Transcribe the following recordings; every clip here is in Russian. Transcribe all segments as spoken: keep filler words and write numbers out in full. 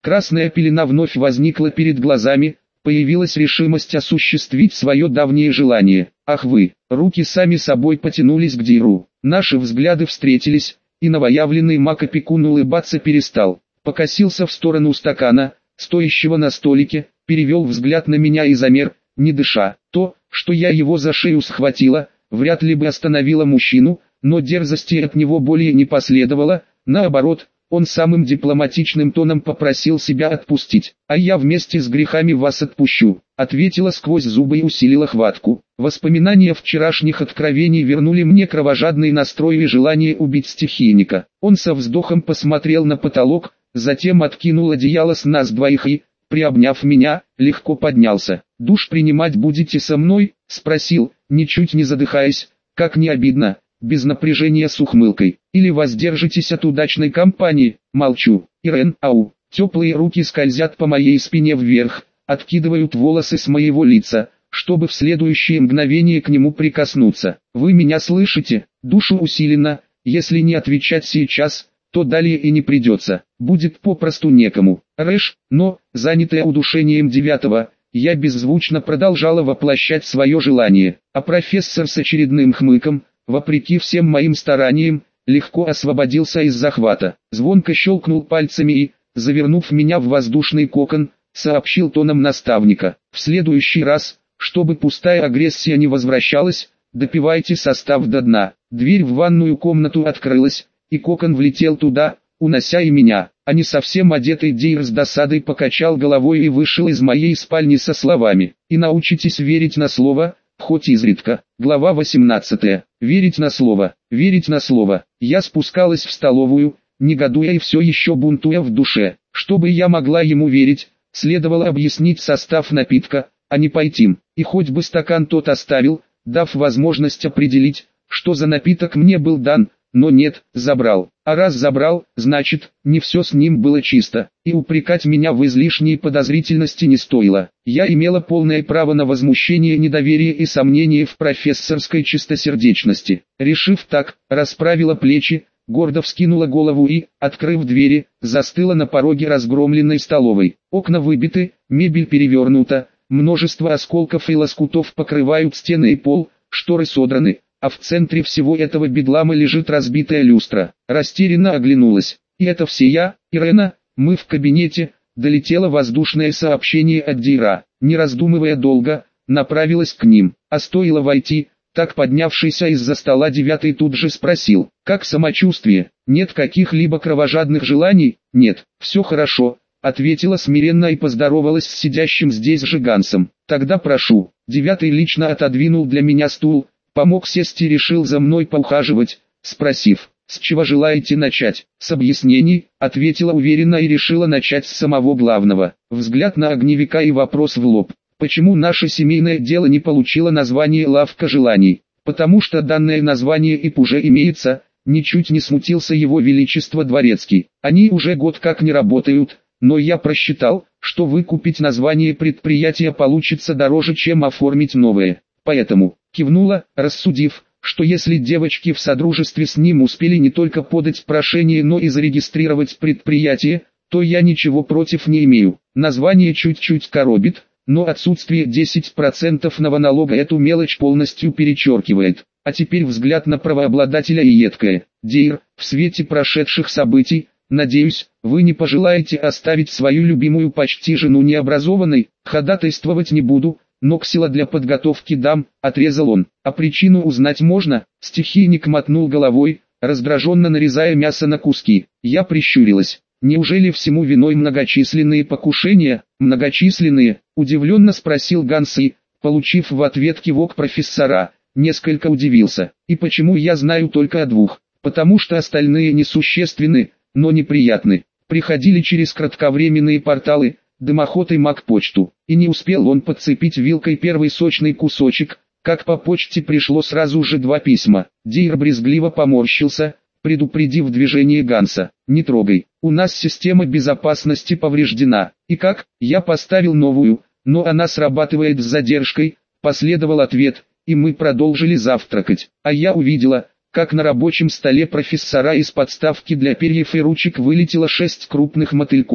Красная пелена вновь возникла перед глазами, появилась решимость осуществить свое давнее желание. Ах вы, руки сами собой потянулись к Дейру. Наши взгляды встретились, и новоявленный маг-опекун улыбаться перестал. Покосился в сторону стакана, стоящего на столике, перевел взгляд на меня и замер, не дыша. То, что я его за шею схватила, вряд ли бы остановило мужчину, но дерзости от него более не последовало, наоборот, он самым дипломатичным тоном попросил себя отпустить. «А я вместе с грехами вас отпущу», — ответила сквозь зубы и усилила хватку. Воспоминания вчерашних откровений вернули мне кровожадный настрой и желание убить стихийника. Он со вздохом посмотрел на потолок, затем откинул одеяло с нас двоих и, приобняв меня, легко поднялся. «Душ принимать будете со мной?» — спросил, ничуть не задыхаясь, как не обидно, без напряжения с ухмылкой. «Или воздержитесь от удачной компании?» Молчу. Ирен, ау. Теплые руки скользят по моей спине вверх, откидывают волосы с моего лица, чтобы в следующее мгновение к нему прикоснуться. «Вы меня слышите?» Душу усиленно, если не отвечать сейчас, то далее и не придется, будет попросту некому. Рэш, но, занятая удушением девятого, я беззвучно продолжала воплощать свое желание, а профессор с очередным хмыком, вопреки всем моим стараниям, легко освободился из захвата. Звонко щелкнул пальцами и, завернув меня в воздушный кокон, сообщил тоном наставника: «В следующий раз, чтобы пустая агрессия не возвращалась, допивайте состав до дна». Дверь в ванную комнату открылась, и кокон влетел туда, унося и меня, а не совсем одетый Дейр с досадой покачал головой и вышел из моей спальни со словами: «И научитесь верить на слово, хоть изредка». Глава восемнадцатая. Верить на слово, верить на слово. Я спускалась в столовую, негодуя и все еще бунтуя в душе. Чтобы я могла ему верить, следовало объяснить состав напитка, а не пойти, и хоть бы стакан тот оставил, дав возможность определить, что за напиток мне был дан, но нет, забрал. А раз забрал, значит, не все с ним было чисто, и упрекать меня в излишней подозрительности не стоило. Я имела полное право на возмущение, недоверие и сомнение в профессорской чистосердечности. Решив так, расправила плечи, гордо вскинула голову и, открыв двери, застыла на пороге разгромленной столовой. Окна выбиты, мебель перевернута, множество осколков и лоскутов покрывают стены и пол, шторы содраны, а в центре всего этого бедлама лежит разбитая люстра. Растерянно оглянулась. «И это все я, Ирена, мы в кабинете», долетело воздушное сообщение от Дейра. Не раздумывая долго, направилась к ним, а стоило войти, так поднявшийся из-за стола девятый тут же спросил: «Как самочувствие? Нет каких-либо кровожадных желаний?» «Нет, все хорошо», ответила смиренно и поздоровалась с сидящим здесь жигансом. «Тогда прошу». Девятый лично отодвинул для меня стул, помог сесть и решил за мной поухаживать, спросив: «С чего желаете начать?» «С объяснений», ответила уверенно и решила начать с самого главного. Взгляд на огневика и вопрос в лоб: «Почему наше семейное дело не получило название «Лавка желаний?» «Потому что данное название и уже имеется», ничуть не смутился его величество дворецкий. «Они уже год как не работают, но я просчитал, что выкупить название предприятия получится дороже, чем оформить новое. Поэтому», кивнула, рассудив, что если девочки в содружестве с ним успели не только подать прошение, но и зарегистрировать предприятие, то я ничего против не имею. Название чуть-чуть коробит, но отсутствие десять процентов новоналога эту мелочь полностью перечеркивает. А теперь взгляд на правообладателя и едкое: «Дейр, в свете прошедших событий, надеюсь, вы не пожелаете оставить свою любимую почти жену необразованной?» «Ходатайствовать не буду, но ксила для подготовки дам», отрезал он. «А причину узнать можно?» Стихийник мотнул головой, раздраженно нарезая мясо на куски. Я прищурилась. «Неужели всему виной многочисленные покушения?» «Многочисленные?» удивленно спросил Ганс и, получив в ответ кивок профессора, несколько удивился. «И почему я знаю только о двух?» «Потому что остальные несущественны, но неприятны. Приходили через кратковременные порталы, дымоход и маг-почту, и не успел он подцепить вилкой первый сочный кусочек, как по почте пришло сразу же два письма». Дейр брезгливо поморщился, предупредив движение Ганса: «Не трогай, у нас система безопасности повреждена». «И как?» «Я поставил новую, но она срабатывает с задержкой», последовал ответ, и мы продолжили завтракать. А я увидела, как на рабочем столе профессора из подставки для перьев и ручек вылетело шесть крупных мотыльков.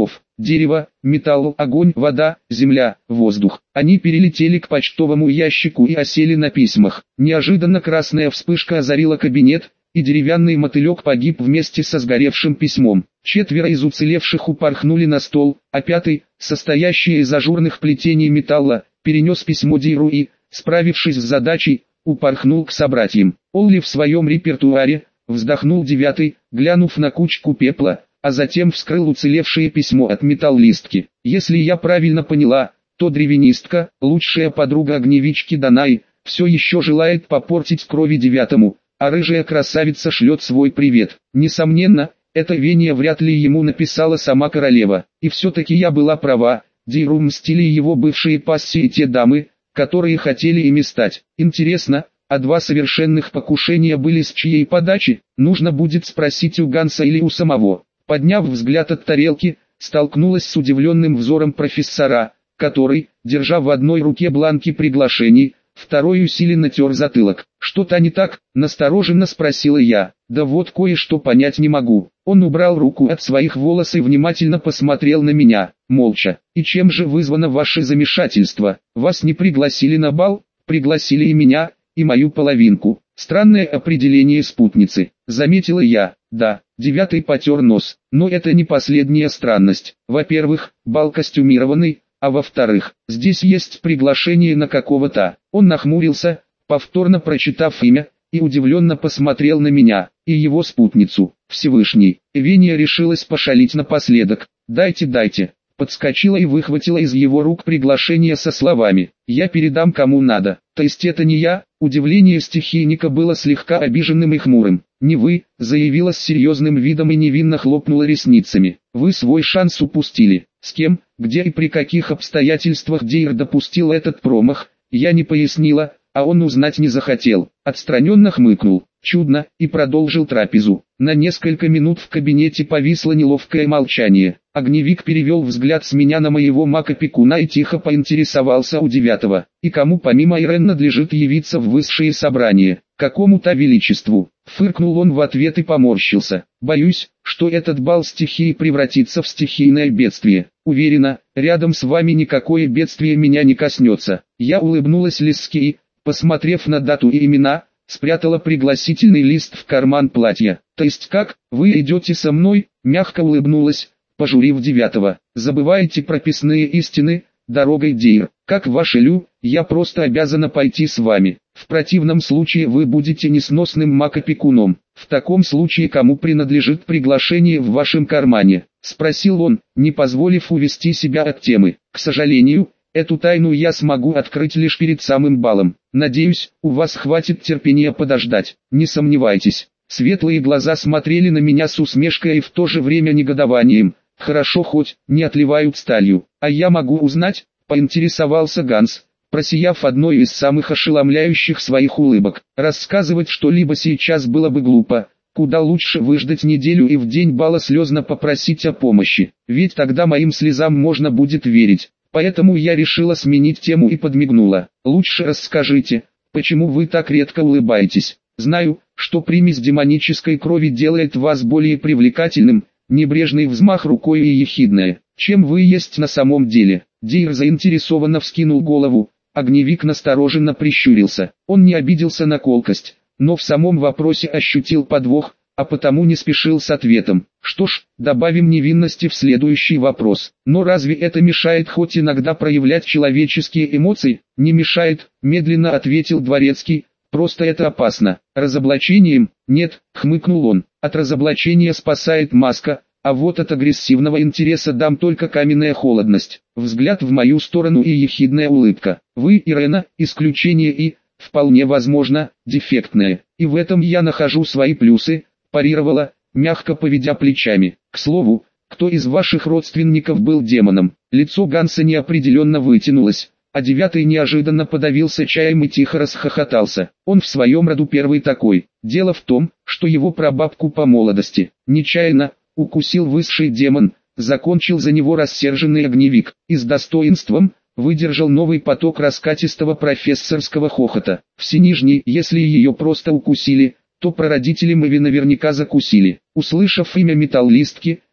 дерево, металл, огонь, вода, земля, воздух. Они перелетели к почтовому ящику и осели на письмах. Неожиданно красная вспышка озарила кабинет, и деревянный мотылек погиб вместе со сгоревшим письмом. Четверо из уцелевших упорхнули на стол, а пятый, состоящий из ажурных плетений металла, перенес письмо Дейру и, справившись с задачей, упорхнул к собратьям. Олли в своем репертуаре, вздохнул девятый, глянув на кучку пепла, а затем вскрыл уцелевшее письмо от металлистки. Если я правильно поняла, то древенистка, лучшая подруга огневички Данаи, все еще желает попортить крови девятому, а рыжая красавица шлет свой привет. Несомненно, это Вения вряд ли ему написала сама королева. И все-таки я была права, Дейру мстили его бывшие пассии и те дамы, которые хотели ими стать. Интересно, а два совершенных покушения были с чьей подачи? Нужно будет спросить у Ганса или у самого. Подняв взгляд от тарелки, столкнулась с удивленным взором профессора, который, держа в одной руке бланки приглашений, второй усиленно тер затылок. «Что-то не так?» – настороженно спросила я. «Да вот кое-что понять не могу». Он убрал руку от своих волос и внимательно посмотрел на меня, молча. «И чем же вызвано ваше замешательство? Вас не пригласили на бал?» «Пригласили и меня, и мою половинку». Странное определение спутницы, заметила я. Да, девятый потер нос, но это не последняя странность. Во-первых, бал костюмированный, а во-вторых, здесь есть приглашение на какого-то. Он нахмурился, повторно прочитав имя, и удивленно посмотрел на меня, и его спутницу. Всевышний. Вения решилась пошалить напоследок. «Дайте, дайте». Подскочила и выхватила из его рук приглашение со словами: «Я передам кому надо». То есть это не я? Удивление стихийника было слегка обиженным и хмурым. «Не вы», заявила с серьезным видом и невинно хлопнула ресницами. «Вы свой шанс упустили. С кем, где и при каких обстоятельствах Дейр допустил этот промах, я не пояснила, а он узнать не захотел». Отстраненно хмыкнул. Чудно, и продолжил трапезу. На несколько минут в кабинете повисло неловкое молчание. Огневик перевел взгляд с меня на моего мака-пекуна и тихо поинтересовался у девятого. «И кому помимо Ирен надлежит явиться в высшее собрание?» «Какому-то величеству». Фыркнул он в ответ и поморщился. «Боюсь, что этот бал стихии превратится в стихийное бедствие. Уверена, рядом с вами никакое бедствие меня не коснется». Я улыбнулась Лиске и, посмотрев на дату и имена, спрятала пригласительный лист в карман платья. «То есть как, вы идете со мной?» Мягко улыбнулась, пожурив девятого. «Забываете прописные истины, дорогой Дейр. Как ваше Лю, я просто обязана пойти с вами. В противном случае вы будете несносным мака-пекуном. В таком случае кому принадлежит приглашение в вашем кармане?» Спросил он, не позволив увести себя от темы. «К сожалению, эту тайну я смогу открыть лишь перед самым балом. Надеюсь, у вас хватит терпения подождать. Не сомневайтесь». Светлые глаза смотрели на меня с усмешкой и в то же время негодованием. «Хорошо, хоть не отливают сталью. А я могу узнать?» — поинтересовался Ганс, просияв одной из самых ошеломляющих своих улыбок. «Рассказывать что-либо сейчас было бы глупо. Куда лучше выждать неделю и в день бала слезно попросить о помощи. Ведь тогда моим слезам можно будет верить. Поэтому я решила сменить тему и подмигнула. Лучше расскажите, почему вы так редко улыбаетесь? Знаю, что примесь демонической крови делает вас более привлекательным, небрежный взмах рукой и ехидное, чем вы есть на самом деле». Дейр заинтересованно вскинул голову, огневик настороженно прищурился. Он не обиделся на колкость, но в самом вопросе ощутил подвох, а потому не спешил с ответом. «Что ж, добавим невинности в следующий вопрос. Но разве это мешает хоть иногда проявлять человеческие эмоции?» «Не мешает», медленно ответил Дворецкий. «Просто это опасно». «Разоблачением?» «Нет», хмыкнул он. «От разоблачения спасает маска, а вот от агрессивного интереса дам только каменная холодность». Взгляд в мою сторону и ехидная улыбка. «Вы, Ирена, исключение и, вполне возможно, дефектное. И в этом я нахожу свои плюсы», парировала, мягко поведя плечами. «К слову, кто из ваших родственников был демоном?» Лицо Ганса неопределенно вытянулось, а девятый неожиданно подавился чаем и тихо расхохотался. Он в своем роду первый такой. Дело в том, что его прабабку по молодости нечаянно укусил высший демон, закончил за него рассерженный огневик, и с достоинством выдержал новый поток раскатистого профессорского хохота. Все нижние, если ее просто укусили, то прародители Мэви наверняка закусили. Услышав имя металлистки,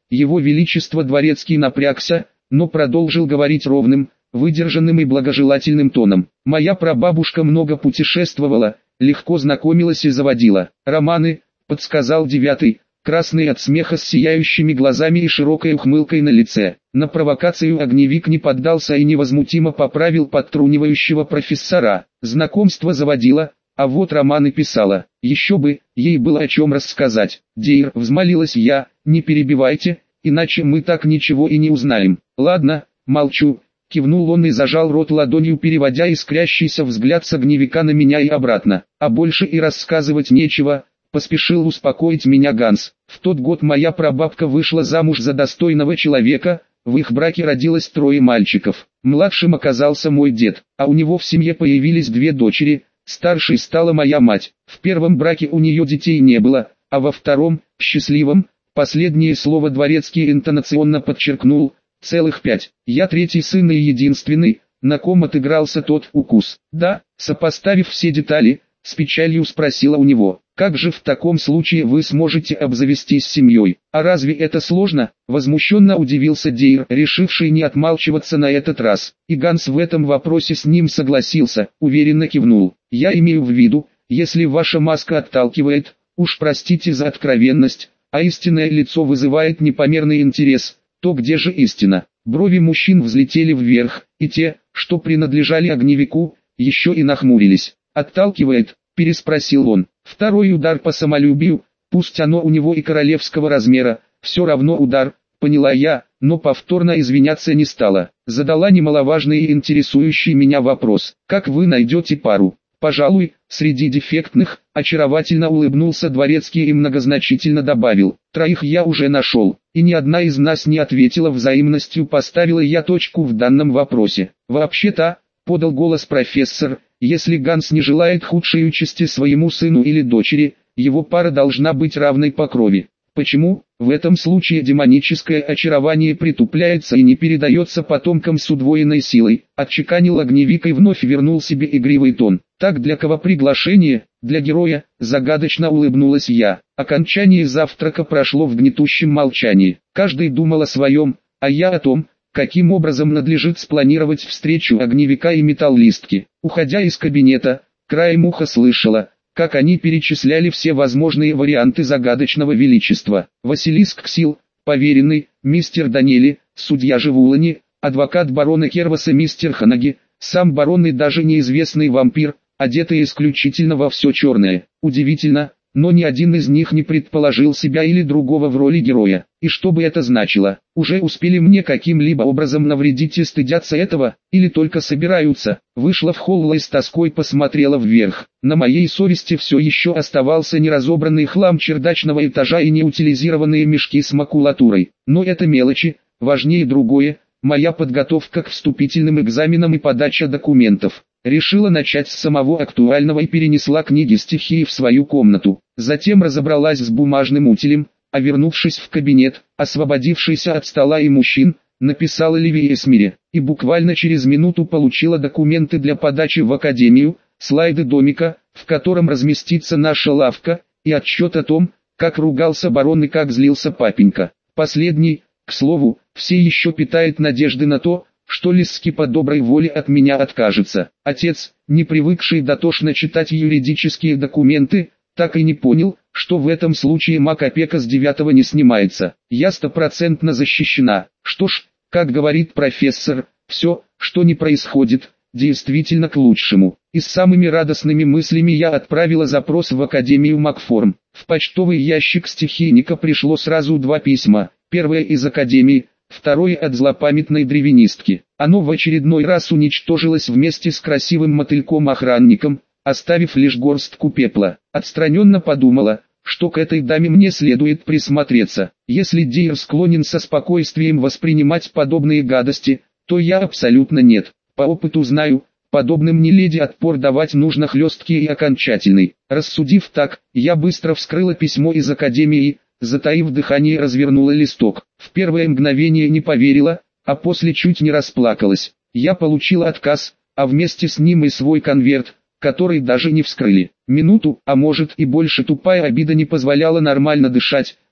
Его Величество Дворецкий напрягся, но продолжил говорить ровным, выдержанным и благожелательным тоном. «Моя прабабушка много путешествовала, легко знакомилась и заводила романы», — подсказал девятый, красный от смеха с сияющими глазами и широкой ухмылкой на лице. На провокацию огневик не поддался и невозмутимо поправил подтрунивающего профессора. Знакомство заводила, а вот романы писала. Еще бы, ей было о чем рассказать. «Дейр», — взмолилась я, — «не перебивайте, иначе мы так ничего и не узнаем». «Ладно, молчу», — кивнул он и зажал рот ладонью, переводя искрящийся взгляд с огневика на меня и обратно. «А больше и рассказывать нечего», — поспешил успокоить меня Ганс. «В тот год моя прабабка вышла замуж за достойного человека, в их браке родилось трое мальчиков. Младшим оказался мой дед, а у него в семье появились две дочери, старшей стала моя мать. В первом браке у нее детей не было, а во втором, счастливом, последнее слово Дворецкий интонационно подчеркнул, целых пять. Я третий сын и единственный, на ком отыгрался тот укус». «Да», сопоставив все детали, с печалью спросила у него: «Как же в таком случае вы сможете обзавестись семьей? А разве это сложно?» Возмущенно удивился Дейр, решивший не отмалчиваться на этот раз. И Ганс в этом вопросе с ним согласился, уверенно кивнул. «Я имею в виду, если ваша маска отталкивает, уж простите за откровенность, а истинное лицо вызывает непомерный интерес, то где же истина?» Брови мужчин взлетели вверх, и те, что принадлежали огневику, еще и нахмурились. «Отталкивает?» — переспросил он. «Второй удар по самолюбию, пусть оно у него и королевского размера, все равно удар», поняла я, но повторно извиняться не стала. Задала немаловажный и интересующий меня вопрос: «Как вы найдете пару?» «Пожалуй, среди дефектных», — очаровательно улыбнулся Дворецкий и многозначительно добавил: «Троих я уже нашел, и ни одна из нас не ответила взаимностью», поставила я точку в данном вопросе. «Вообще-то», — подал голос профессор, — «если Ганс не желает худшей участи своему сыну или дочери, его пара должна быть равной по крови». «Почему?» В этом случае демоническое очарование притупляется и не передается потомкам с удвоенной силой, отчеканил огневик и вновь вернул себе игривый тон. «Так для кого приглашение?» «Для героя», загадочно улыбнулась я. Окончание завтрака прошло в гнетущем молчании. Каждый думал о своем, а я о том, каким образом надлежит спланировать встречу огневика и металлистки. Уходя из кабинета, краем уха слышала, как они перечисляли все возможные варианты загадочного величества. Василиск Ксил, поверенный, мистер Даниэли, судья Живулани, адвокат барона Керваса мистер Ханаги, сам барон и даже неизвестный вампир, одетый исключительно во все черное. Удивительно, но ни один из них не предположил себя или другого в роли героя. И что бы это значило? Уже успели мне каким-либо образом навредить и стыдятся этого, или только собираются? Вышла в холл и с тоской посмотрела вверх. На моей совести все еще оставался неразобранный хлам чердачного этажа и неутилизированные мешки с макулатурой. Но это мелочи, важнее другое, моя подготовка к вступительным экзаменам и подача документов. Решила начать с самого актуального и перенесла книги стихии в свою комнату. Затем разобралась с бумажным утилем, а вернувшись в кабинет, освободившийся от стола и мужчин, написала Ливии Эсмире, и буквально через минуту получила документы для подачи в академию, слайды домика, в котором разместится наша лавка, и отчет о том, как ругался барон и как злился папенька. Последний, к слову, все еще питает надежды на то, что Лиски по доброй воле от меня откажется. Отец, не привыкший дотошно читать юридические документы, так и не понял, что в этом случае маг-опека с девятого не снимается. Я стопроцентно защищена. Что ж, как говорит профессор, все, что не происходит, действительно к лучшему. И с самыми радостными мыслями я отправила запрос в Академию Магформ. В почтовый ящик стихийника пришло сразу два письма. Первое из Академии, второе от злопамятной древенистки. Оно в очередной раз уничтожилось вместе с красивым мотыльком-охранником, оставив лишь горстку пепла. Отстраненно подумала, что к этой даме мне следует присмотреться. Если Дейр склонен со спокойствием воспринимать подобные гадости, то я абсолютно нет. По опыту знаю, подобным неледи отпор давать нужно хлесткий и окончательный. Рассудив так, я быстро вскрыла письмо из Академии, затаив дыхание, развернула листок. В первое мгновение не поверила, а после чуть не расплакалась. Я получила отказ, а вместе с ним и свой конверт, который даже не вскрыли. Минуту, а может и больше, тупая обида не позволяла нормально дышать,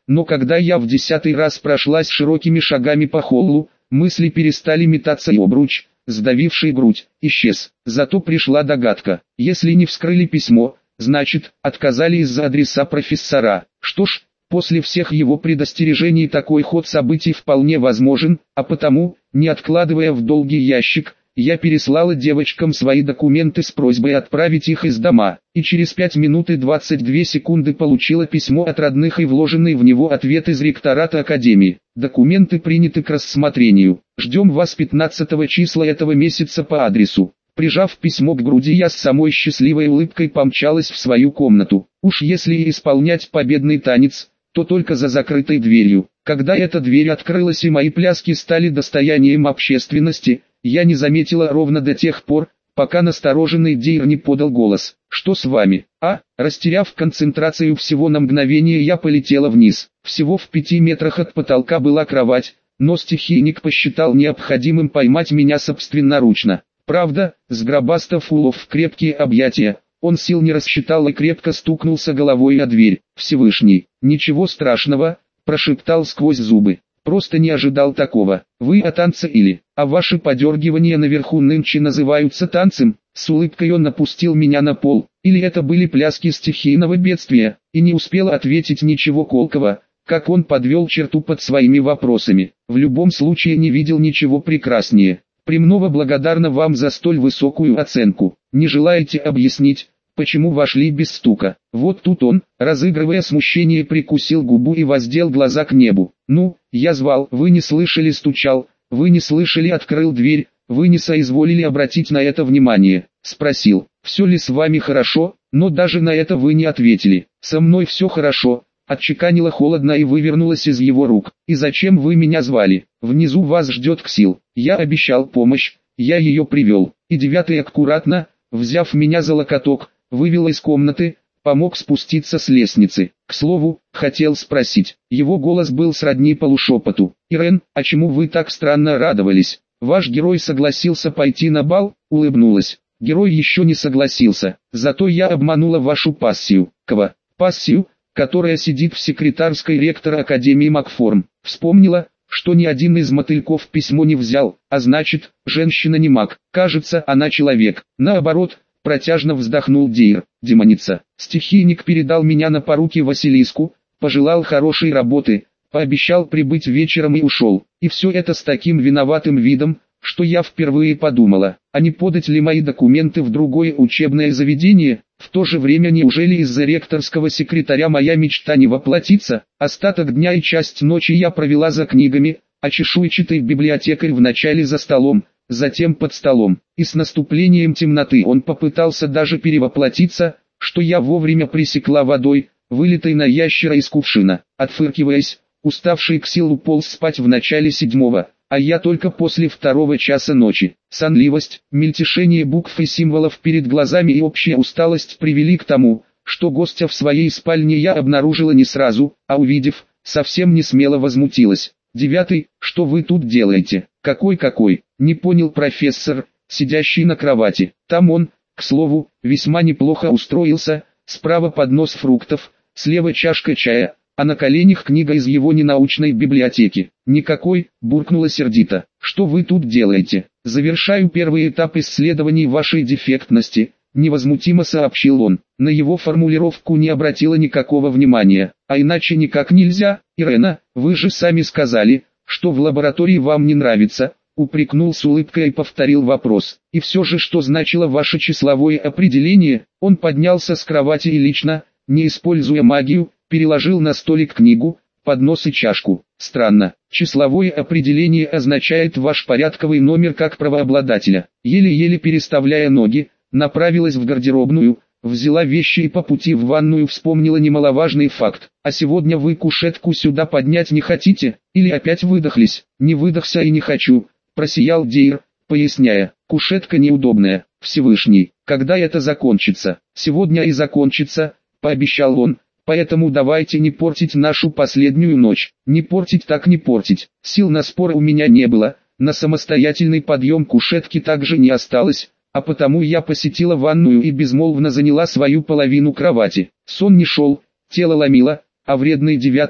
но когда я в десятый раз прошлась широкими шагами по холлу, мысли перестали метаться и обруч, сдавивший грудь, исчез. Зато пришла догадка: если не вскрыли письмо, значит, отказали из-за адреса профессора. Что ж, после всех его предостережений такой ход событий вполне возможен, а потому, не откладывая в долгий ящик, я переслала девочкам свои документы с просьбой отправить их из дома, и через пять минут и двадцать две секунды получила письмо от родных и вложенный в него ответ из ректората академии. Документы приняты к рассмотрению. Ждем вас пятнадцатого числа этого месяца по адресу. Прижав письмо к груди, я с самой счастливой улыбкой помчалась в свою комнату. Уж если и исполнять победный танец, то только за закрытой дверью. Когда эта дверь открылась и мои пляски стали достоянием общественности, я не заметила ровно до тех пор, пока настороженный Дейр не подал голос. «Что с вами?» А, растеряв концентрацию всего на мгновение, я полетела вниз. Всего в пяти метрах от потолка была кровать, но стихийник посчитал необходимым поймать меня собственноручно. Правда, сгробастав улов в крепкие объятия, он сил не рассчитал и крепко стукнулся головой о дверь. «Всевышний, ничего страшного», – прошептал сквозь зубы. «Просто не ожидал такого. Вы о танце или, а ваши подергивания наверху нынче называются танцем?» С улыбкой он опустил меня на пол. Или это были пляски стихийного бедствия, и не успел ответить ничего колкого, как он подвел черту под своими вопросами. В любом случае не видел ничего прекраснее. Премного благодарна вам за столь высокую оценку. Не желаете объяснить, почему вошли без стука? Вот тут он, разыгрывая смущение, прикусил губу и воздел глаза к небу. Ну, я звал, вы не слышали, стучал, вы не слышали, открыл дверь, вы не соизволили обратить на это внимание. Спросил, все ли с вами хорошо, но даже на это вы не ответили. Со мной все хорошо. Отчеканила холодно и вывернулась из его рук. «И зачем вы меня звали? Внизу вас ждет Ксил. Я обещал помощь, я ее привел». И девятый аккуратно, взяв меня за локоток, вывел из комнаты, помог спуститься с лестницы. К слову, хотел спросить. Его голос был сродни полушепоту. «Ирен, а чему вы так странно радовались? Ваш герой согласился пойти на бал?» Улыбнулась. «Герой еще не согласился. Зато я обманула вашу пассию». «Кого? Пассию?» «Которая сидит в секретарской ректора Академии Макформ. Вспомнила, что ни один из мотыльков письмо не взял, а значит, женщина не маг. Кажется, она человек». Наоборот, протяжно вздохнул Дейр. «Демоница. Стихийник передал меня на поруки Василиску, пожелал хорошей работы, пообещал прибыть вечером и ушел. И все это с таким виноватым видом, что я впервые подумала, а не подать ли мои документы в другое учебное заведение. В то же время, неужели из-за ректорского секретаря моя мечта не воплотится? Остаток дня и часть ночи я провела за книгами, а чешуйчатый библиотекарь вначале за столом, затем под столом. И с наступлением темноты он попытался даже перевоплотиться, что я вовремя пресекла водой, вылитой на ящера из кувшина. Отфыркиваясь, уставший Ксил уполз спать в начале седьмого, а я только после второго часа ночи. Сонливость, мельтешение букв и символов перед глазами и общая усталость привели к тому, что гостя в своей спальне я обнаружила не сразу, а увидев, совсем не смело возмутилась. «Девятый, что вы тут делаете?» «Какой-какой?» — не понял профессор, сидящий на кровати. Там он, к слову, весьма неплохо устроился, справа поднос фруктов, слева чашка чая, а на коленях книга из его ненаучной библиотеки. «Никакой», — буркнула сердито. «Что вы тут делаете?» «Завершаю первый этап исследований вашей дефектности», — невозмутимо сообщил он. На его формулировку не обратила никакого внимания. «А иначе никак нельзя, Ирена, вы же сами сказали, что в лаборатории вам не нравится», — упрекнул с улыбкой и повторил вопрос. «И все же, что значило ваше числовое определение?» Он поднялся с кровати и лично, не используя магию, переложил на столик книгу, поднос и чашку. «Странно, числовое определение означает ваш порядковый номер как правообладателя». Еле-еле переставляя ноги, направилась в гардеробную, взяла вещи и по пути в ванную вспомнила немаловажный факт. «А сегодня вы кушетку сюда поднять не хотите? Или опять выдохлись?» «Не выдохся и не хочу», — просиял Дейр, поясняя. «Кушетка неудобная. Всевышний, когда это закончится?» «Сегодня и закончится», — пообещал он. «Поэтому давайте не портить нашу последнюю ночь». Не портить так не портить. Сил на спор у меня не было, на самостоятельный подъем кушетки также не осталось, а потому я посетила ванную и безмолвно заняла свою половину кровати. Сон не шел, тело ломило, а вредный девятый,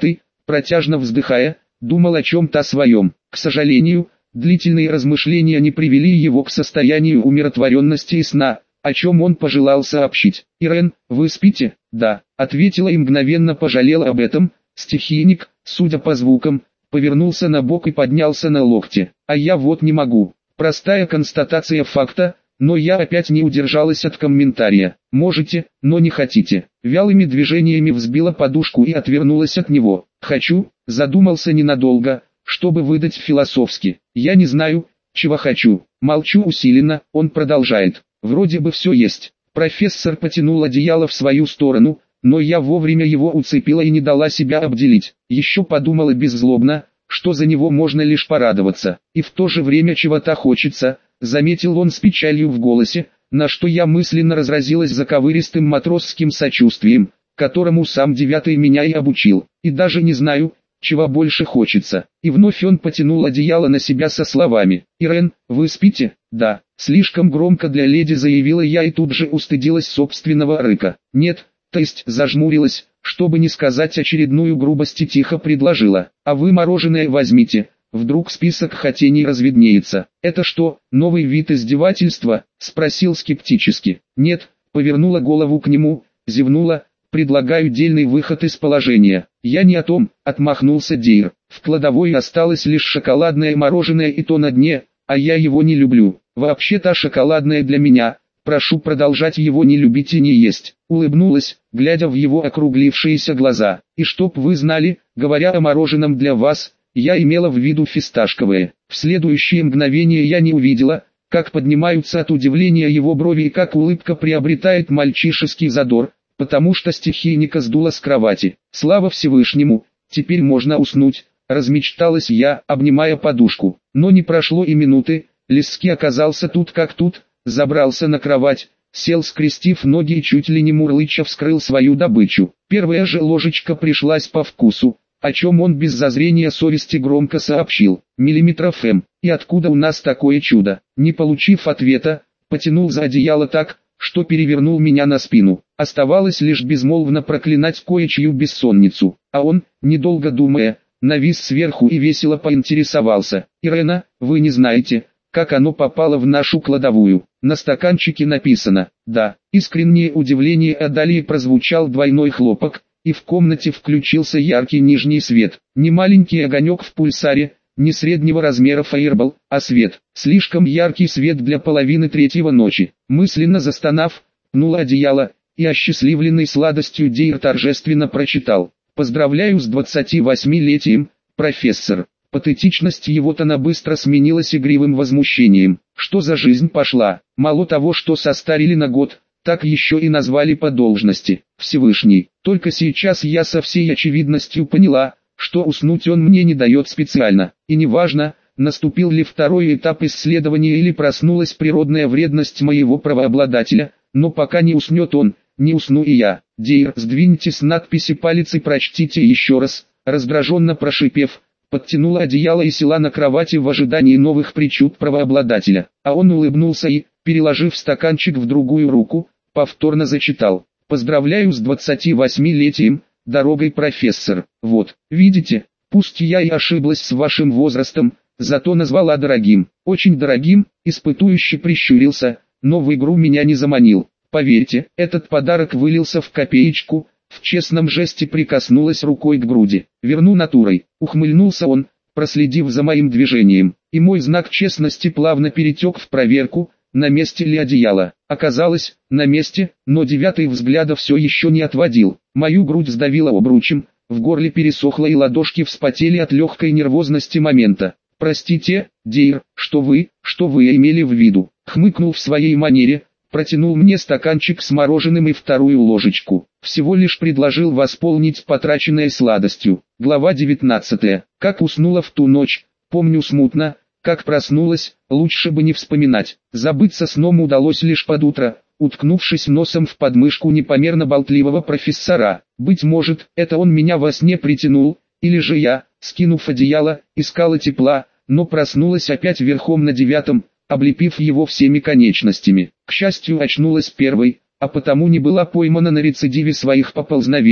протяжно вздыхая, думал о чем-то своем. К сожалению, длительные размышления не привели его к состоянию умиротворенности и сна, о чем он пожелал сообщить. «Ирен, вы спите?» «Да», ответила и мгновенно пожалела об этом. Стихийник, судя по звукам, повернулся на бок и поднялся на локте. «А я вот не могу». Простая констатация факта, но я опять не удержалась от комментария. «Можете, но не хотите». Вялыми движениями взбила подушку и отвернулась от него. «Хочу», задумался ненадолго, чтобы выдать философски. «Я не знаю, чего хочу». Молчу усиленно, он продолжает. «Вроде бы все есть». Профессор потянул одеяло в свою сторону, но я вовремя его уцепила и не дала себя обделить. Еще подумала беззлобно, что за него можно лишь порадоваться, и в то же время чего-то хочется, заметил он с печалью в голосе, на что я мысленно разразилась заковыристым матросским сочувствием, которому сам девятый меня и обучил, и даже не знаю, чего больше хочется. И вновь он потянул одеяло на себя со словами: «Ирен, вы спите?» «Да», слишком громко для леди заявила я и тут же устыдилась собственного рыка. «Нет», то есть зажмурилась, чтобы не сказать очередную грубость, и тихо предложила: «А вы мороженое возьмите, вдруг список хотений разведнеется». «Это что, новый вид издевательства?» — спросил скептически. «Нет», повернула голову к нему, зевнула: «предлагаю дельный выход из положения». «Я не о том», — отмахнулся Дейр. «В кладовой осталось лишь шоколадное мороженое, и то на дне, а я его не люблю. Вообще-то шоколадное для меня, прошу продолжать его не любить и не есть». Улыбнулась, глядя в его округлившиеся глаза. «И чтоб вы знали, говоря о мороженом для вас, я имела в виду фисташковое». В следующее мгновение я не увидела, как поднимаются от удивления его брови и как улыбка приобретает мальчишеский задор, потому что стихийника сдуло с кровати. «Слава Всевышнему, теперь можно уснуть», — размечталась я, обнимая подушку. Но не прошло и минуты, Лески оказался тут как тут, забрался на кровать, сел, скрестив ноги, и чуть ли не мурлыча вскрыл свою добычу. Первая же ложечка пришлась по вкусу, о чем он без зазрения совести громко сообщил: «Миллиметров М, и откуда у нас такое чудо?» Не получив ответа, потянул за одеяло так, что перевернул меня на спину. Оставалось лишь безмолвно проклинать кое-чью бессонницу, а он, недолго думая, навис сверху и весело поинтересовался: «Ирена, вы не знаете, как оно попало в нашу кладовую?» На стаканчике написано «Да». Искреннее удивление, а далее прозвучал двойной хлопок, и в комнате включился яркий нижний свет. Не маленький огонек в пульсаре, не среднего размера фаербол, а свет. Слишком яркий свет для половины третьего ночи. Мысленно застонав, пнула одеяло, и осчастливленный сладостью Дейр торжественно прочитал: «Поздравляю с двадцативосьмилетием, профессор». Патетичность его тона быстро сменилась игривым возмущением. Что за жизнь пошла? Мало того, что состарили на год, так еще и назвали по должности. Всевышний. Только сейчас я со всей очевидностью поняла, что уснуть он мне не дает специально. И неважно, наступил ли второй этап исследования или проснулась природная вредность моего правообладателя, но пока не уснет он, не усну и я. Дейр, сдвиньте с надписи палец и прочтите еще раз, раздраженно прошипев, подтянула одеяло и села на кровати в ожидании новых причуд правообладателя. А он улыбнулся и, переложив стаканчик в другую руку, повторно зачитал: «Поздравляю с двадцативосьмилетием, дорогой профессор. Вот, видите, пусть я и ошиблась с вашим возрастом, зато назвала дорогим». «Очень дорогим», испытующе прищурился, но в игру меня не заманил. Поверьте, этот подарок вылился в копеечку. В честном жесте прикоснулась рукой к груди. «Верну натурой», ухмыльнулся он, проследив за моим движением, и мой знак честности плавно перетек в проверку, на месте ли одеяло. Оказалось, на месте, но девятый взгляда все еще не отводил. Мою грудь сдавило обручем, в горле пересохло и ладошки вспотели от легкой нервозности момента. «Простите, Дейр, что вы, что вы имели в виду?» Хмыкнул в своей манере, протянул мне стаканчик с мороженым и вторую ложечку. Всего лишь предложил восполнить потраченное сладостью. Глава девятнадцатая. Как уснула в ту ночь, помню смутно. Как проснулась, лучше бы не вспоминать. Забыться сном удалось лишь под утро, уткнувшись носом в подмышку непомерно болтливого профессора. Быть может, это он меня во сне притянул, или же я, скинув одеяло, искала тепла, но проснулась опять верхом на девятом, облепив его всеми конечностями. К счастью, очнулась первой, а потому не была поймана на рецидиве своих поползновений.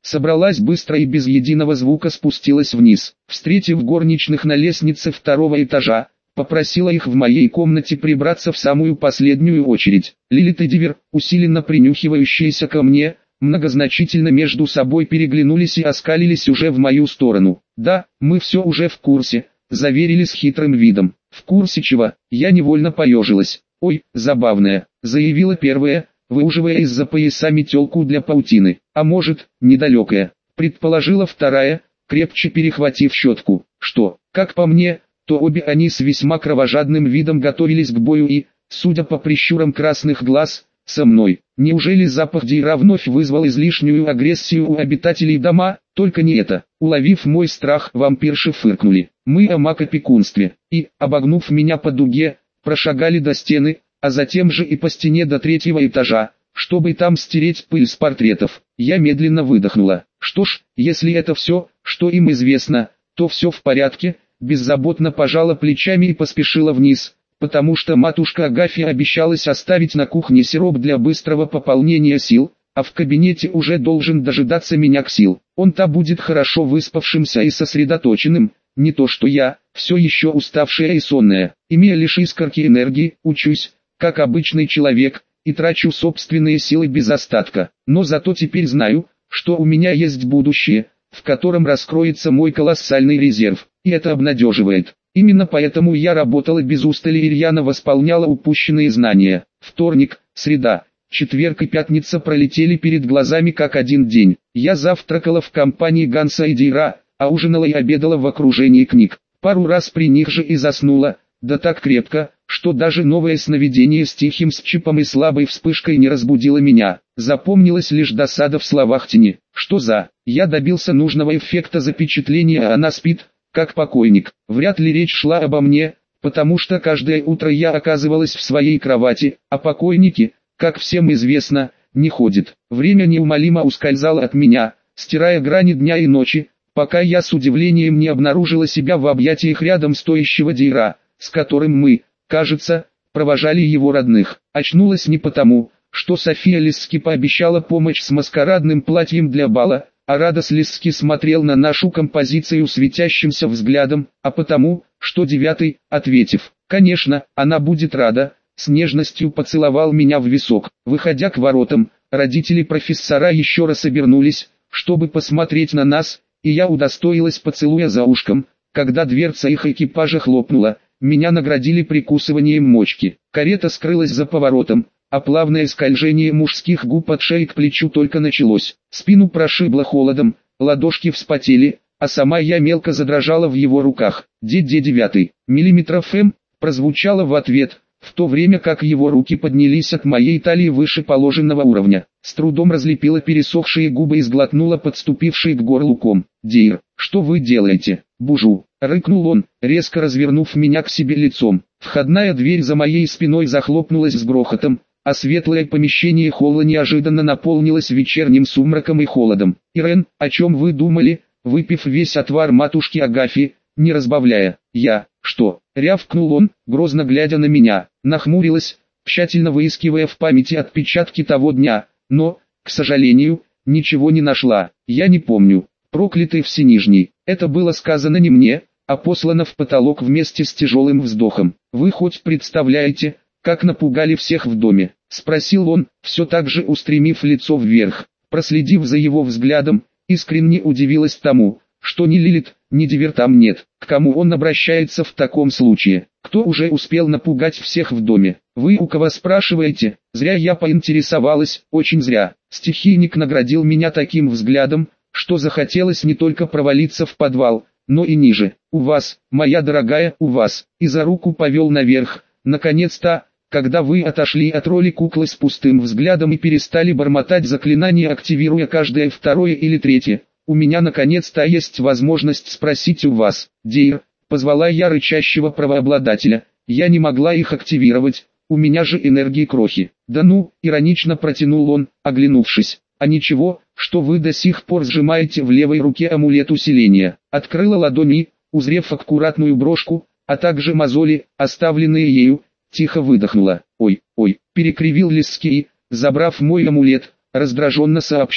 собралась быстро и без единого звука спустилась вниз. Встретив горничных на лестнице второго этажа, попросила их в моей комнате прибраться в самую последнюю очередь. Лилит и Дивер, усиленно принюхивающиеся ко мне, многозначительно между собой переглянулись и оскалились уже в мою сторону. «Да, мы все уже в курсе», — заверили с хитрым видом. «В курсе чего?» Я невольно поежилась. «Ой, забавная», — заявила первая, выуживая из-за пояса метелку для паутины. «А может, недалекая», — предположила вторая, крепче перехватив щетку. Что, как по мне, то обе они с весьма кровожадным видом готовились к бою и, судя по прищурам красных глаз, со мной. Неужели запах Дейра вновь вызвал излишнюю агрессию у обитателей дома? Только не это. Уловив мой страх, вампирши фыркнули. Мы о маг-опекунстве. И, обогнув меня по дуге, прошагали до стены, а затем же и по стене до третьего этажа, чтобы там стереть пыль с портретов. Я медленно выдохнула. Что ж, если это все, что им известно, то все в порядке. Беззаботно пожала плечами и поспешила вниз, потому что матушка Агафья обещалась оставить на кухне сироп для быстрого пополнения сил, а в кабинете уже должен дожидаться меня Ксил. Он-то будет хорошо выспавшимся и сосредоточенным, не то что я, все еще уставшая и сонная. Имея лишь искорки энергии, учусь, как обычный человек, и трачу собственные силы без остатка. Но зато теперь знаю, что у меня есть будущее, в котором раскроется мой колоссальный резерв, и это обнадеживает. Именно поэтому я работала без устали и рьяно восполняла упущенные знания. Вторник, среда, четверг и пятница пролетели перед глазами как один день. Я завтракала в компании Ганса и Дейра, а ужинала и обедала в окружении книг. Пару раз при них же и заснула, да так крепко, что даже новое сновидение с тихим счипом и слабой вспышкой не разбудило меня. Запомнилась лишь досада в словах тени. Что за? Я добился нужного эффекта запечатления, а она спит, как покойник. Вряд ли речь шла обо мне, потому что каждое утро я оказывалась в своей кровати, а покойники, как всем известно, не ходят. Время неумолимо ускользало от меня, стирая грани дня и ночи, пока я с удивлением не обнаружила себя в объятиях рядом стоящего Дейра, с которым мы, кажется, провожали его родных. Очнулась не потому, что София Лисски пообещала помощь с маскарадным платьем для бала, а Радос Лисски смотрел на нашу композицию светящимся взглядом, а потому, что девятый, ответив, конечно, она будет рада, с нежностью поцеловал меня в висок. Выходя к воротам, родители профессора еще раз обернулись, чтобы посмотреть на нас, и я удостоилась поцелуя за ушком. Когда дверца их экипажа хлопнула, меня наградили прикусыванием мочки. Карета скрылась за поворотом, а плавное скольжение мужских губ от шеи к плечу только началось. Спину прошибло холодом, ладошки вспотели, а сама я мелко задрожала в его руках. «Де-де девятый, миллиметров М», прозвучало в ответ, в то время как его руки поднялись от моей талии выше положенного уровня. С трудом разлепила пересохшие губы и сглотнула подступивший к горлу ком. «Дейр, что вы делаете?» «Бужу», — рыкнул он, резко развернув меня к себе лицом. Входная дверь за моей спиной захлопнулась с грохотом, а светлое помещение холла неожиданно наполнилось вечерним сумраком и холодом. «Ирен, о чем вы думали?» Выпив весь отвар матушки Агафьи, не разбавляя. «Я, что?» — рявкнул он, грозно глядя на меня. Нахмурилась, тщательно выискивая в памяти отпечатки того дня, но, к сожалению, ничего не нашла. «Я не помню. Проклятый Всенижний». Это было сказано не мне, а послано в потолок вместе с тяжелым вздохом. «Вы хоть представляете, как напугали всех в доме?» — спросил он, все так же устремив лицо вверх. Проследив за его взглядом, искренне удивилась тому, что ни Лилит, ни Дивер там нет. К кому он обращается в таком случае? Кто уже успел напугать всех в доме? Вы у кого спрашиваете? Зря я поинтересовалась, очень зря. Стихийник наградил меня таким взглядом, что захотелось не только провалиться в подвал, но и ниже. «У вас, моя дорогая, у вас», и за руку повел наверх. Наконец-то, когда вы отошли от роли куклы с пустым взглядом и перестали бормотать заклинания, активируя каждое второе или третье, у меня наконец-то есть возможность спросить у вас. «Дейр», позвала я рычащего правообладателя, я не могла их активировать, у меня же энергии крохи. «Да ну», иронично протянул он, оглянувшись. «А ничего, что вы до сих пор сжимаете в левой руке амулет усиления». Открыла ладони, узрев аккуратную брошку, а также мозоли, оставленные ею, тихо выдохнула. «Ой, ой», перекривил Лисский, забрав мой амулет, раздраженно сообщил.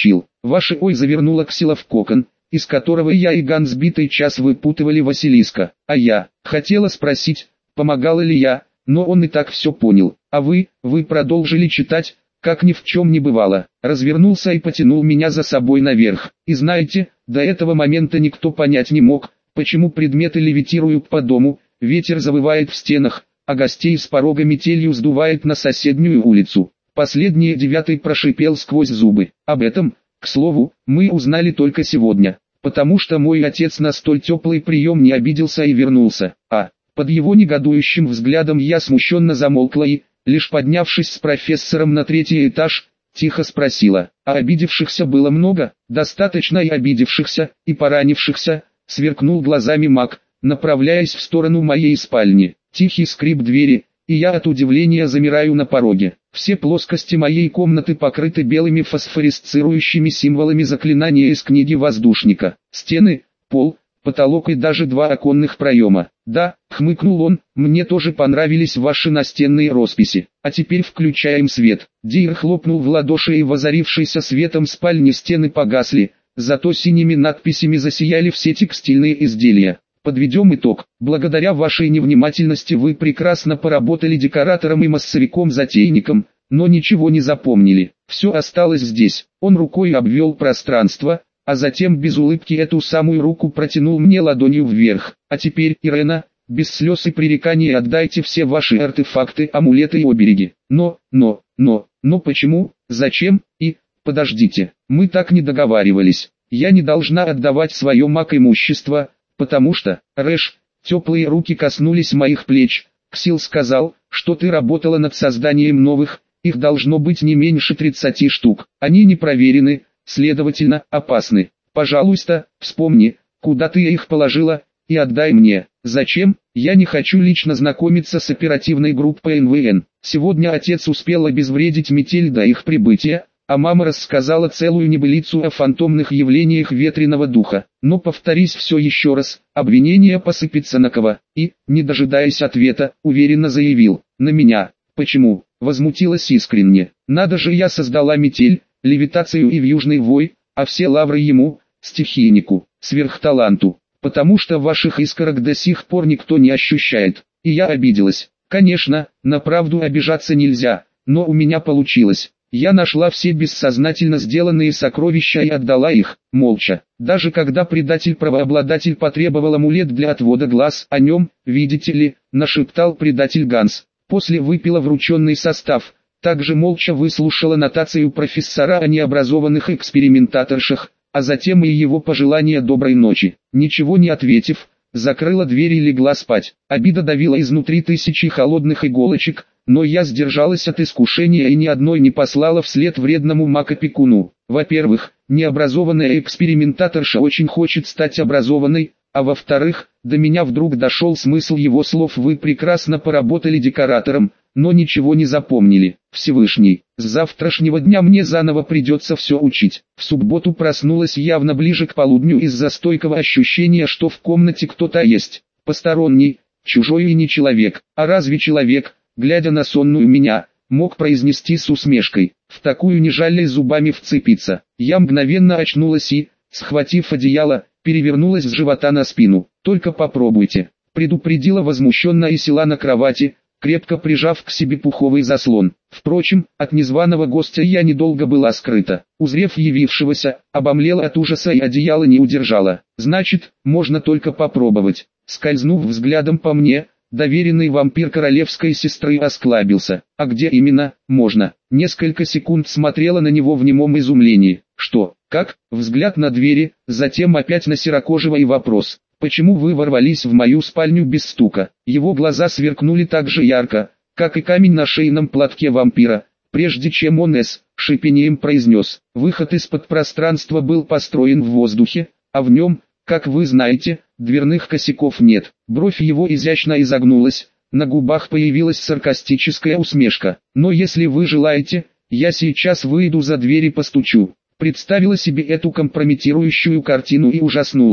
Ваше ой завернуло Ксила в кокон, из которого я и Ганс битый час выпутывали Василиска. А я хотела спросить, помогала ли я, но он и так все понял. А вы, вы продолжили читать, как ни в чем не бывало. Развернулся и потянул меня за собой наверх. И знаете, до этого момента никто понять не мог, почему предметы левитируют по дому, ветер завывает в стенах, а гостей с порога метелью сдувает на соседнюю улицу. Последнее девятый прошипел сквозь зубы. Об этом, к слову, мы узнали только сегодня, потому что мой отец на столь теплый прием не обиделся и вернулся. А, под его негодующим взглядом я смущенно замолкла и, лишь поднявшись с профессором на третий этаж, тихо спросила, а обидевшихся было много? Достаточно и обидевшихся, и поранившихся, сверкнул глазами маг, направляясь в сторону моей спальни. Тихий скрип двери, и я от удивления замираю на пороге. Все плоскости моей комнаты покрыты белыми фосфоресцирующими символами заклинания из книги воздушника. Стены, пол, потолок и даже два оконных проема. Да, хмыкнул он, мне тоже понравились ваши настенные росписи. А теперь включаем свет. Дир хлопнул в ладоши, и в озарившейся светом спальни стены погасли, зато синими надписями засияли все текстильные изделия. Подведем итог. Благодаря вашей невнимательности вы прекрасно поработали декоратором и массовиком-затейником, но ничего не запомнили. Все осталось здесь. Он рукой обвел пространство, а затем без улыбки эту самую руку протянул мне ладонью вверх. А теперь, Ирена, без слез и пререканий отдайте все ваши артефакты, амулеты и обереги. Но, но, но, но почему, зачем и, подождите, мы так не договаривались. Я не должна отдавать свое маг-имущество, потому что, Рэш, теплые руки коснулись моих плеч. Ксил сказал, что ты работала над созданием новых, их должно быть не меньше тридцати штук. Они не проверены, следовательно, опасны. Пожалуйста, вспомни, куда ты их положила, и отдай мне. Зачем? Я не хочу лично знакомиться с оперативной группой эн вэ эн. Сегодня отец успел обезвредить метель до их прибытия, а мама рассказала целую небылицу о фантомных явлениях ветреного духа. Но повторись все еще раз, обвинение посыпется на кого, и, не дожидаясь ответа, уверенно заявил, на меня. Почему? Возмутилась искренне. Надо же, я создала метель, левитацию и вьюжный вой, а все лавры ему, стихийнику, сверхталанту. Потому что ваших искорок до сих пор никто не ощущает. И я обиделась. Конечно, на правду обижаться нельзя, но у меня получилось. Я нашла все бессознательно сделанные сокровища и отдала их, молча. Даже когда предатель-правообладатель потребовал амулет для отвода глаз, о нем, видите ли, нашептал предатель Ганс. После выпила врученный состав, также молча выслушала нотацию профессора о необразованных экспериментаторшах, а затем и его пожелания доброй ночи. Ничего не ответив, закрыла дверь и легла спать. Обида давила изнутри тысячи холодных иголочек, но я сдержалась от искушения и ни одной не послала вслед вредному маг-опекуну. Во-первых, необразованная экспериментаторша очень хочет стать образованной, а во-вторых, до меня вдруг дошел смысл его слов: вы прекрасно поработали декоратором, но ничего не запомнили. Всевышний, с завтрашнего дня мне заново придется все учить. В субботу проснулась явно ближе к полудню из-за стойкого ощущения, что в комнате кто-то есть. Посторонний, чужой и не человек. А разве человек, глядя на сонную меня, мог произнести с усмешкой: в такую не жаль зубами вцепиться. Я мгновенно очнулась и, схватив одеяло, перевернулась с живота на спину. Только попробуйте, предупредила возмущенно и села на кровати, крепко прижав к себе пуховый заслон. Впрочем, от незваного гостя я недолго была скрыта. Узрев явившегося, обомлела от ужаса и одеяло не удержала. Значит, можно только попробовать. Скользнув взглядом по мне, доверенный вампир королевской сестры осклабился. А где именно, можно? Несколько секунд смотрела на него в немом изумлении. Что, как? Взгляд на двери, затем опять на серокожего и вопрос: почему вы ворвались в мою спальню без стука? Его глаза сверкнули так же ярко, как и камень на шейном платке вампира, прежде чем он с шипением произнес: выход из-под пространства был построен в воздухе, а в нем, как вы знаете, дверных косяков нет. Бровь его изящно изогнулась, на губах появилась саркастическая усмешка. Но если вы желаете, я сейчас выйду за дверь и постучу. Представила себе эту компрометирующую картину и ужаснулась.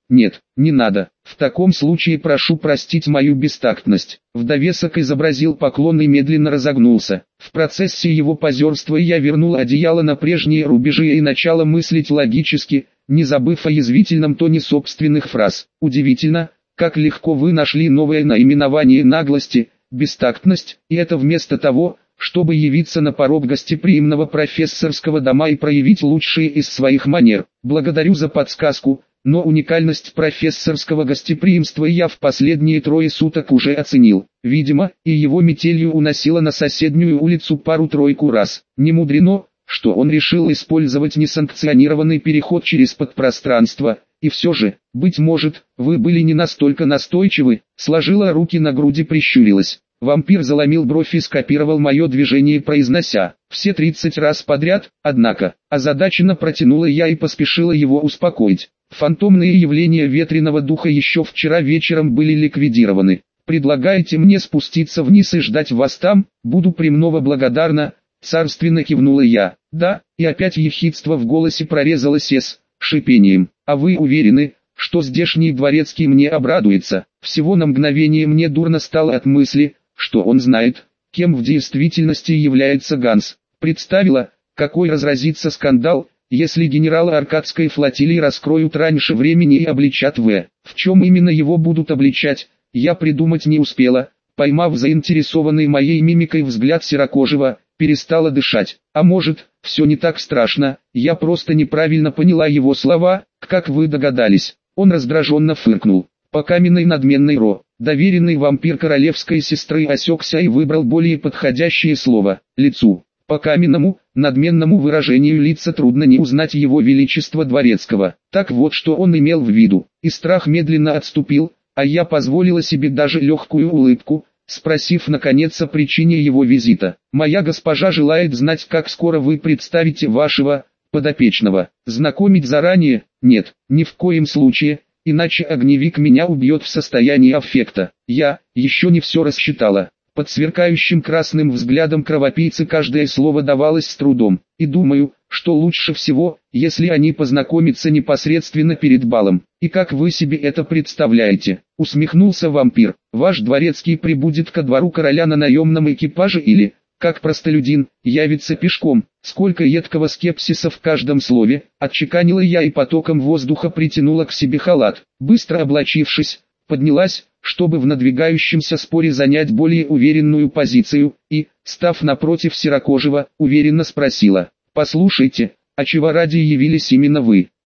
Нет, не надо. В таком случае прошу простить мою бестактность. В довесок изобразил поклон и медленно разогнулся. В процессе его позерства я вернул одеяло на прежние рубежи и начало мыслить логически, не забыв о язвительном тоне собственных фраз. Удивительно, как легко вы нашли новое наименование наглости, бестактность, и это вместо того, чтобы явиться на порог гостеприимного профессорского дома и проявить лучшие из своих манер. Благодарю за подсказку, но уникальность профессорского гостеприимства я в последние трое суток уже оценил. Видимо, и его метелью уносило на соседнюю улицу пару-тройку раз. Не мудрено, что он решил использовать несанкционированный переход через подпространство. И все же, быть может, вы были не настолько настойчивы, сложила руки на груди, прищурилась. Вампир заломил бровь и скопировал мое движение, произнося «все тридцать раз подряд», однако, озадаченно протянула я и поспешила его успокоить. Фантомные явления ветреного духа еще вчера вечером были ликвидированы. Предлагаете мне спуститься вниз и ждать вас там? Буду премного благодарна, царственно кивнула я. Да, и опять ехидство в голосе прорезалось с шипением. А вы уверены, что здешний дворецкий мне обрадуется? Всего на мгновение мне дурно стало от мысли, что он знает, кем в действительности является Ганс. Представила, какой разразится скандал, если генерала Аркадской флотилии раскроют раньше времени и обличат в. В чем именно его будут обличать, я придумать не успела. Поймав заинтересованный моей мимикой взгляд серокожего, перестала дышать. А может, все не так страшно, я просто неправильно поняла его слова, как вы догадались. Он раздраженно фыркнул. По каменной надменной ро, доверенный вампир королевской сестры осекся и выбрал более подходящее слово – лицу. По каменному, надменному выражению лица трудно не узнать его величество дворецкого. Так вот, что он имел в виду. И страх медленно отступил, а я позволила себе даже легкую улыбку, спросив наконец о причине его визита. «Моя госпожа желает знать, как скоро вы представите вашего подопечного. Знакомить заранее? Нет, ни в коем случае, иначе огневик меня убьет в состоянии аффекта. Я еще не все рассчитала». Под сверкающим красным взглядом кровопийцы каждое слово давалось с трудом. И думаю, что лучше всего, если они познакомятся непосредственно перед балом. И как вы себе это представляете? Усмехнулся вампир. Ваш дворецкий прибудет ко двору короля на наемном экипаже или, как простолюдин, явится пешком? Сколько едкого скепсиса в каждом слове, отчеканила я и потоком воздуха притянула к себе халат. Быстро облачившись, поднялась, чтобы в надвигающемся споре занять более уверенную позицию, и, став напротив серокожего, уверенно спросила: «Послушайте, а чего ради явились именно вы?»